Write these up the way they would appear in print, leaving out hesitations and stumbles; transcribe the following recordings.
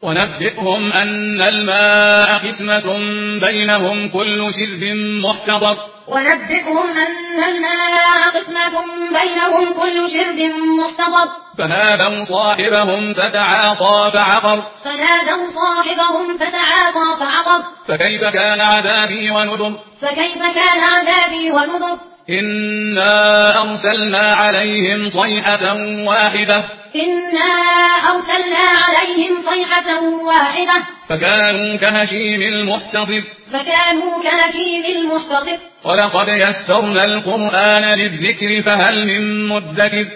ونبئهم أن الماء قسمة بينهم كل شرب محتضر ونبئهم أن الماء قسمة بينهم كل شرب محتضر فنادوا صاحبهم فتعاطى فعقر فكيف كان عذابي ونذر إنا أرسلنا عليهم صيحة واحدة فكانوا كهشيم المحتضر ولقد يسرنا القرآن للذكر فهل من مدكر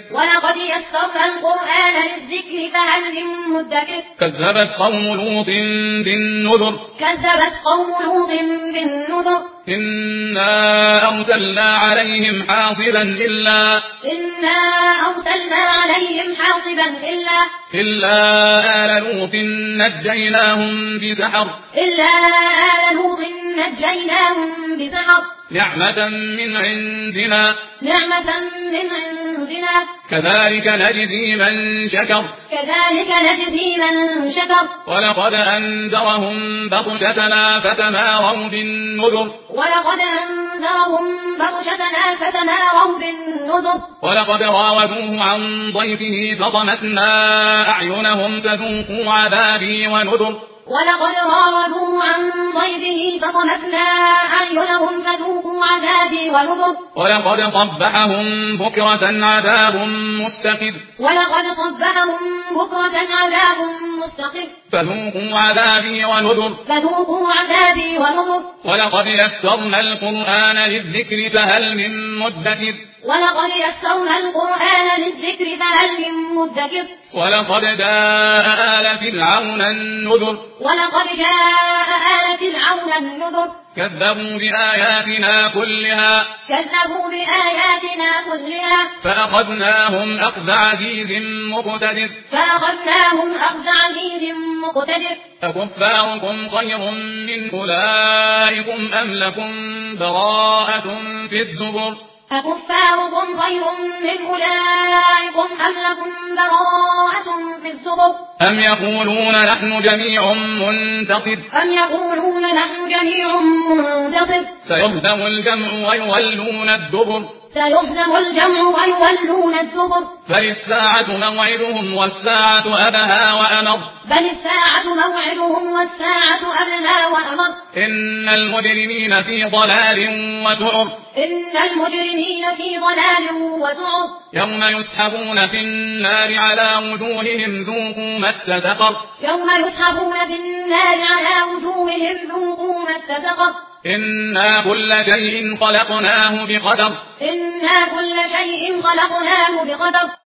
كذبت قوم لوط بالنذر إنا أرسلنا عليهم حاصبا إلا آل لوط نجيناهم بسحر نعمة من عندنا كذلك نجزي من شكر ولقد أنذرهم بطشتنا فتماروا بالنذر ولقد راودوه عن ضيفه فطمسنا أعينهم فذوقوا عذابي ونذر ولقد صبحهم بكرة عذاب مستقر فذوقوا عذابي ونذر ولقد يسرنا القرآن للذكر فهل من مدكر ولقد جاء آل فرعون النذر كذبوا بآياتنا كلها فأخذناهم أخذ عزيز مقتدر أكفاركم خير من أولئكم أم لكم براءة في الزبر أم يقولون نحن جميع منتصر سيهزم الجمع ويولون الدبر بل الساعة موعدهم والساعة أدهى وأمر إن المجرمين في ضلال وسعر يوم يسحبون في النار على وجوههم ذوقوا مس سقر إنا كل شيء خلقناه بقدر